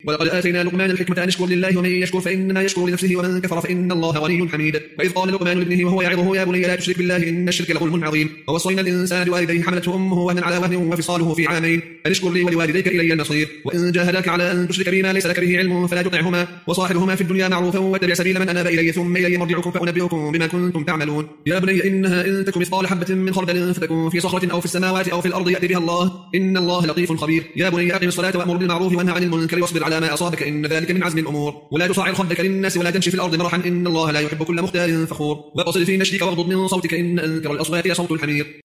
ولقد آتينا لقمان الحكمة أن اشكر لله ومن يشكر فإنما يشكر لنفسه ومن كفر فإن الله غني حميد. فإذ قال لقمان لابنه وهو يعظه يا بني لا تشرك بالله إن الشرك لظلم عظيم. ووصينا الإنسان بوالديه حملته أمه وهنا على وهن وفصاله في عامين أن اشكر لي ولوالديك إلي المصير. وإن جاهداك على أن تشرك بما ليس لك به علم فلا تطعهما وصاحبهما في الدنيا معروفا واتبع سبيل من أناب إلي ثم إلي مرجعكم فأنبئكم بما كنتم تعملون. يا بني إنها إن تك مثقال حبة من خردل فتكون في صخرة أو في السماوات أو في الأرض يأتي بها الله إن الله لطيف خبير. يا بني أقم الصلاة وأمر بالمعروف وانهى عن المنكر واصبر على ما أصابك إن ذلك من عزم الأمور. ولا تصعر خدك للناس ولا تمشي في الأرض مرحا إن الله لا يحب كل مختال فخور. وقصد في مشيك واغضض من صوتك إن أنكر الأصوات لصوت الحمير.